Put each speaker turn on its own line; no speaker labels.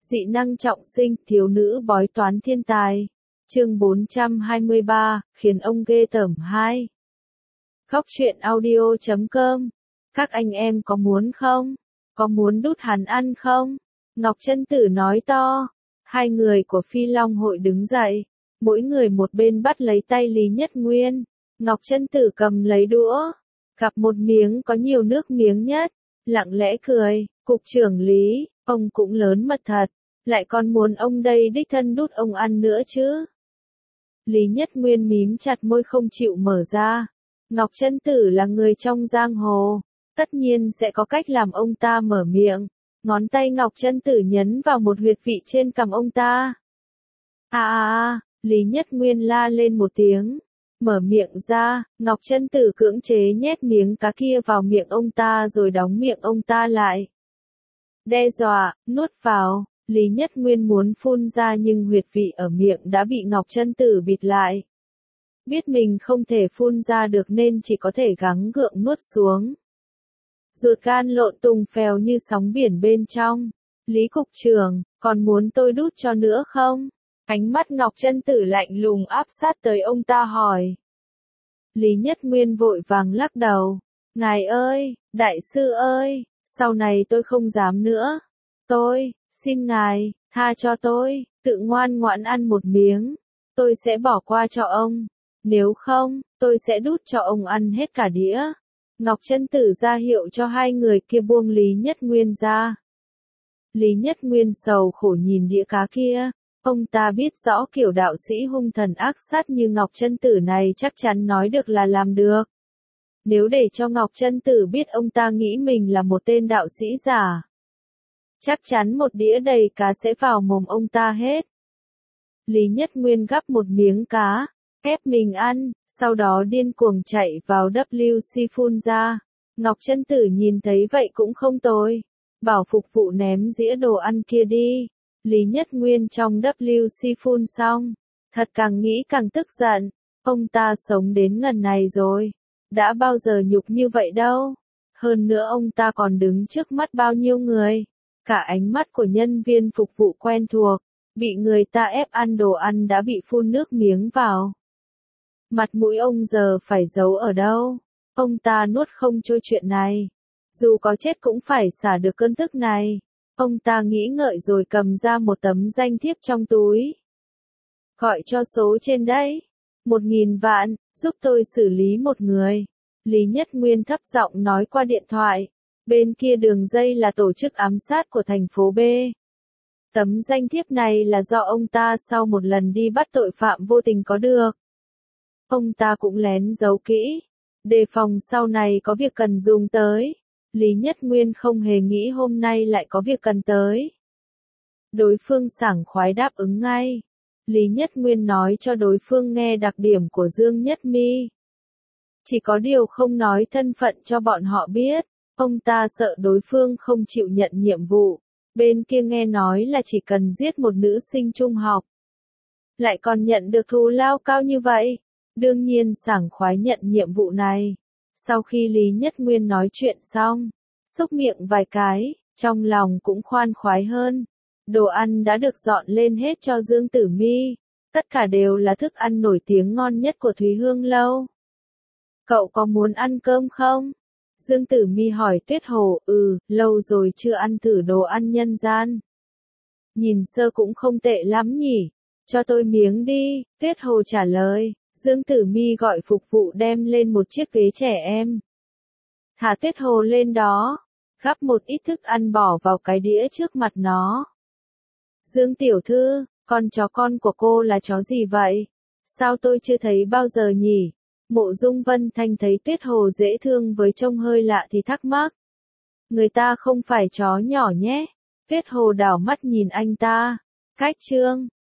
Dị năng trọng sinh, thiếu nữ bói toán thiên tài. Chương 423, khiến ông ghê tởm 2. Khóc chuyện audio.com. Các anh em có muốn không? Có muốn đút hắn ăn không? Ngọc Chân Tử nói to. Hai người của Phi Long hội đứng dậy, mỗi người một bên bắt lấy tay Lý Nhất Nguyên. Ngọc Chân Tử cầm lấy đũa, gặp một miếng có nhiều nước miếng nhất, lặng lẽ cười, cục trưởng Lý, ông cũng lớn mật thật, lại còn muốn ông đây đích thân đút ông ăn nữa chứ. Lý Nhất Nguyên mím chặt môi không chịu mở ra. Ngọc Chân Tử là người trong giang hồ, tất nhiên sẽ có cách làm ông ta mở miệng. Ngón tay Ngọc Chân Tử nhấn vào một huyệt vị trên cằm ông ta. Lý Nhất Nguyên la lên một tiếng. Mở miệng ra, Ngọc Chân Tử cưỡng chế nhét miếng cá kia vào miệng ông ta rồi đóng miệng ông ta lại. Đe dọa, nuốt vào, Lý Nhất Nguyên muốn phun ra nhưng huyệt vị ở miệng đã bị Ngọc Chân Tử bịt lại. Biết mình không thể phun ra được nên chỉ có thể gắng gượng nuốt xuống. Ruột gan lộn tùng phèo như sóng biển bên trong. Lý cục trưởng, còn muốn tôi đút cho nữa không? Ánh mắt Ngọc Chân Tử lạnh lùng áp sát tới ông ta hỏi. Lý Nhất Nguyên vội vàng lắc đầu. Ngài ơi, đại sư ơi, sau này tôi không dám nữa. Xin ngài, tha cho tôi, tự ngoan ngoãn ăn một miếng. Tôi sẽ bỏ qua cho ông. Nếu không, tôi sẽ đút cho ông ăn hết cả đĩa. Ngọc Chân Tử ra hiệu cho hai người kia buông Lý Nhất Nguyên ra. Lý Nhất Nguyên sầu khổ nhìn đĩa cá kia. Ông ta biết rõ kiểu đạo sĩ hung thần ác sát như Ngọc Chân Tử này chắc chắn nói được là làm được. Nếu để cho Ngọc Chân Tử biết ông ta nghĩ mình là một tên đạo sĩ giả, chắc chắn một đĩa đầy cá sẽ vào mồm ông ta hết. Lý Nhất Nguyên gắp một miếng cá, ép mình ăn, sau đó điên cuồng chạy vào WC phun ra. Ngọc Chân Tử nhìn thấy vậy cũng không tồi. Bảo phục vụ ném dĩa đồ ăn kia đi. Lý Nhất Nguyên trong WC phun xong. Thật càng nghĩ càng tức giận. Ông ta sống đến ngần này rồi. Đã bao giờ nhục như vậy đâu. Hơn nữa ông ta còn đứng trước mắt bao nhiêu người. Cả ánh mắt của nhân viên phục vụ quen thuộc. Bị người ta ép ăn đồ ăn đã bị phun nước miếng vào. Mặt mũi ông giờ phải giấu ở đâu? Ông ta nuốt không trôi chuyện này. Dù có chết cũng phải xả được cơn tức này. Ông ta nghĩ ngợi rồi cầm ra một tấm danh thiếp trong túi. Gọi cho số trên đấy. 1.000 vạn, giúp tôi xử lý một người. Lý Nhất Nguyên thấp giọng nói qua điện thoại. Bên kia đường dây là tổ chức ám sát của thành phố B. Tấm danh thiếp này là do ông ta sau một lần đi bắt tội phạm vô tình có được. Ông ta cũng lén giấu kỹ, đề phòng sau này có việc cần dùng tới. Lý Nhất Nguyên không hề nghĩ hôm nay lại có việc cần tới. Đối phương sảng khoái đáp ứng ngay. Lý Nhất Nguyên nói cho đối phương nghe đặc điểm của Dương Nhất Mi. Chỉ có điều không nói thân phận cho bọn họ biết. Ông ta sợ đối phương không chịu nhận nhiệm vụ. Bên kia nghe nói là chỉ cần giết một nữ sinh trung học. Lại còn nhận được thù lao cao như vậy. Đương nhiên sảng khoái nhận nhiệm vụ này. Sau khi Lý Nhất Nguyên nói chuyện xong, xúc miệng vài cái, trong lòng cũng khoan khoái hơn. Đồ ăn đã được dọn lên hết cho Dương Tử Mi. Tất cả đều là thức ăn nổi tiếng ngon nhất của Thúy Hương Lâu. Cậu có muốn ăn cơm không? Dương Tử Mi hỏi Tuyết Hồ. Lâu rồi chưa ăn thử đồ ăn nhân gian. Nhìn sơ cũng không tệ lắm nhỉ. Cho tôi miếng đi, Tuyết Hồ trả lời. Dương Tử Mi gọi phục vụ đem lên một chiếc ghế trẻ em. Thả Tuyết Hồ lên đó, gắp một ít thức ăn bỏ vào cái đĩa trước mặt nó. Dương tiểu thư, con chó con của cô là chó gì vậy? Sao tôi chưa thấy bao giờ nhỉ? Mộ Dung Vân Thanh thấy Tuyết Hồ dễ thương với trông hơi lạ thì thắc mắc. Người ta không phải chó nhỏ nhé. Tuyết Hồ đảo mắt nhìn anh ta. Cách trương,